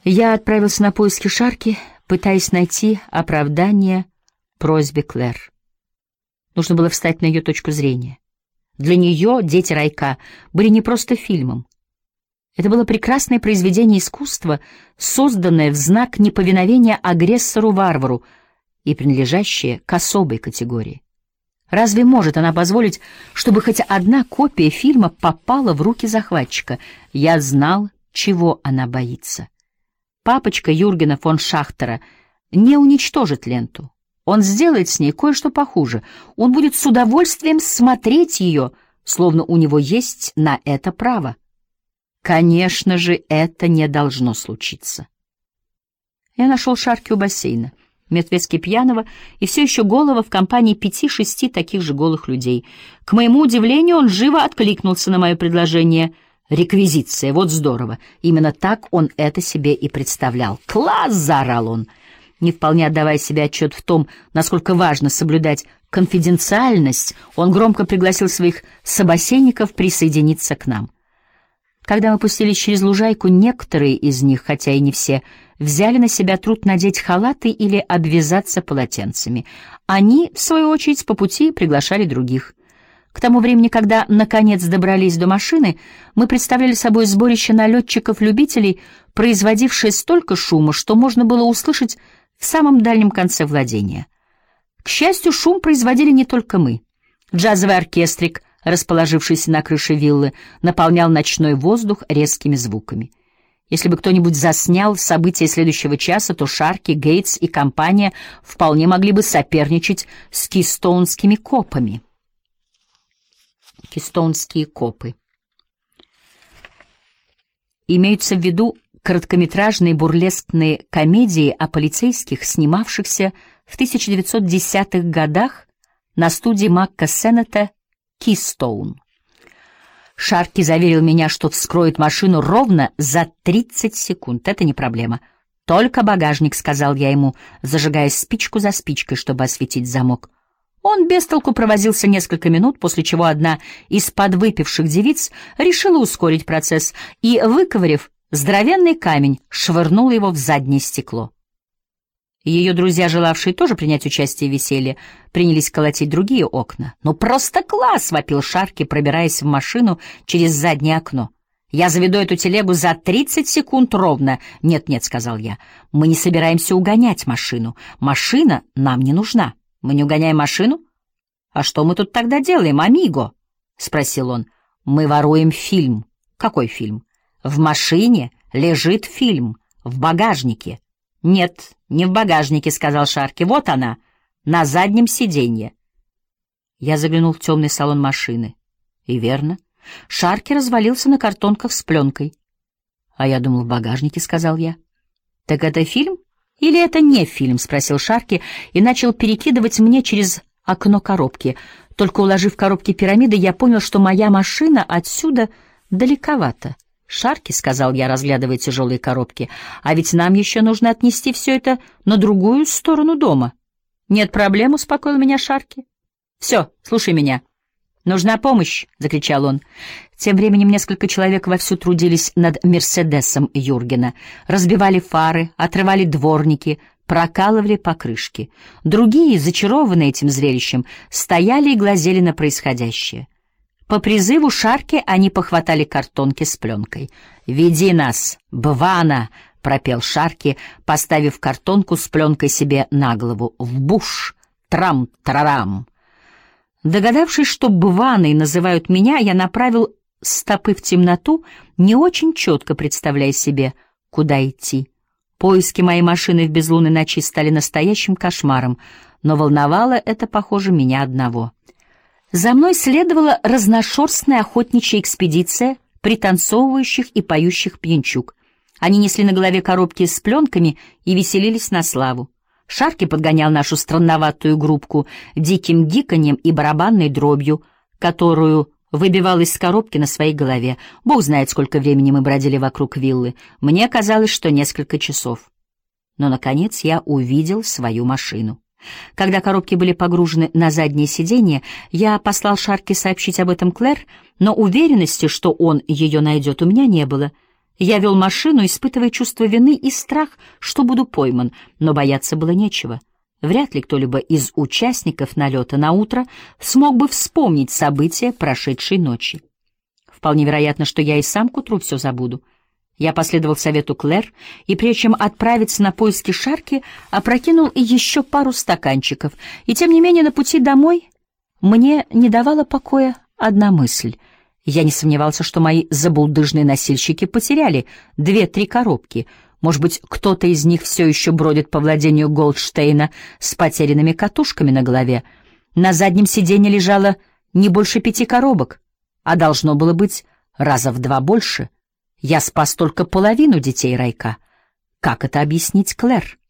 Я отправился на поиски Шарки, пытаясь найти оправдание просьбе Клэр. Нужно было встать на ее точку зрения. Для нее «Дети райка» были не просто фильмом. Это было прекрасное произведение искусства, созданное в знак неповиновения агрессору-варвару и принадлежащее к особой категории. Разве может она позволить, чтобы хоть одна копия фильма попала в руки захватчика? Я знал, чего она боится. Папочка Юргена фон Шахтера не уничтожит ленту. Он сделает с ней кое-что похуже. Он будет с удовольствием смотреть ее, словно у него есть на это право. Конечно же, это не должно случиться. Я нашел Шарки у бассейна, мертвецки пьяного и все еще голого в компании 5-6 таких же голых людей. К моему удивлению, он живо откликнулся на мое предложение. Реквизиция, вот здорово. Именно так он это себе и представлял. «Класс!» — заорал он, не вполне отдавая себе отчет в том, насколько важно соблюдать конфиденциальность. Он громко пригласил своих собеседников присоединиться к нам. Когда мы пустились через лужайку, некоторые из них, хотя и не все, взяли на себя труд надеть халаты или обвязаться полотенцами. Они, в свою очередь, по пути приглашали других. К тому времени, когда, наконец, добрались до машины, мы представляли собой сборище налетчиков-любителей, производившее столько шума, что можно было услышать в самом дальнем конце владения. К счастью, шум производили не только мы. Джазовый оркестрик, расположившийся на крыше виллы, наполнял ночной воздух резкими звуками. Если бы кто-нибудь заснял события следующего часа, то Шарки, Гейтс и компания вполне могли бы соперничать с кистоунскими копами. Кистоунские копы. Имеются в виду короткометражные бурлескные комедии о полицейских, снимавшихся в 1910-х годах на студии Макка Сеннета «Кистоун». Шарки заверил меня, что вскроет машину ровно за 30 секунд. Это не проблема. «Только багажник», — сказал я ему, зажигая спичку за спичкой, чтобы осветить замок. Он без толку провозился несколько минут, после чего одна из подвыпивших девиц решила ускорить процесс и, выковыряв здоровенный камень, швырнула его в заднее стекло. Ее друзья, желавшие тоже принять участие в веселье, принялись колотить другие окна. «Ну просто класс!» — вопил Шарки, пробираясь в машину через заднее окно. «Я заведу эту телегу за 30 секунд ровно». «Нет-нет», — сказал я, — «мы не собираемся угонять машину. Машина нам не нужна». «Мы не угоняем машину? А что мы тут тогда делаем, амиго?» — спросил он. «Мы воруем фильм». «Какой фильм?» «В машине лежит фильм, в багажнике». «Нет, не в багажнике», — сказал Шарки. «Вот она, на заднем сиденье». Я заглянул в темный салон машины. И верно, Шарки развалился на картонках с пленкой. «А я думал, в багажнике», — сказал я. «Так это фильм? Или это не фильм?» — спросил Шарки и начал перекидывать мне через окно коробки. Только уложив коробки пирамиды, я понял, что моя машина отсюда далековато. «Шарки», — сказал я, разглядывая тяжелые коробки, — «а ведь нам еще нужно отнести все это на другую сторону дома». «Нет проблем», — успокоил меня Шарки. «Все, слушай меня». «Нужна помощь!» — закричал он. Тем временем несколько человек вовсю трудились над «Мерседесом» Юргена. Разбивали фары, отрывали дворники, прокалывали покрышки. Другие, зачарованные этим зрелищем, стояли и глазели на происходящее. По призыву Шарки они похватали картонки с пленкой. «Веди нас, Бвана!» — пропел Шарки, поставив картонку с пленкой себе на голову. «В буш! Трам-тарарам!» Догадавшись, что Бваной называют меня, я направил стопы в темноту, не очень четко представляя себе, куда идти. Поиски моей машины в безлунной ночи стали настоящим кошмаром, но волновало это, похоже, меня одного. За мной следовала разношерстная охотничья экспедиция пританцовывающих и поющих пьянчуг. Они несли на голове коробки с пленками и веселились на славу. Шарки подгонял нашу странноватую группку диким гиканьем и барабанной дробью, которую выбивал из коробки на своей голове. Бог знает, сколько времени мы бродили вокруг виллы. Мне казалось, что несколько часов. Но, наконец, я увидел свою машину. Когда коробки были погружены на заднее сиденье, я послал Шарки сообщить об этом Клэр, но уверенности, что он ее найдет, у меня не было. Я вел машину, испытывая чувство вины и страх, что буду пойман, но бояться было нечего. Вряд ли кто-либо из участников налета на утро смог бы вспомнить события прошедшей ночи. Вполне вероятно, что я и сам к утру все забуду. Я последовал совету Клэр, и прежде чем отправиться на поиски Шарки, опрокинул еще пару стаканчиков. И тем не менее на пути домой мне не давала покоя одна мысль. Я не сомневался, что мои забулдыжные носильщики потеряли 2-3 коробки. Может быть, кто-то из них все еще бродит по владению Голдштейна с потерянными катушками на голове. На заднем сиденье лежало не больше 5 коробок, а должно было быть раза в 2 больше. Я спас только половину детей Райка. Как это объяснить Клэр?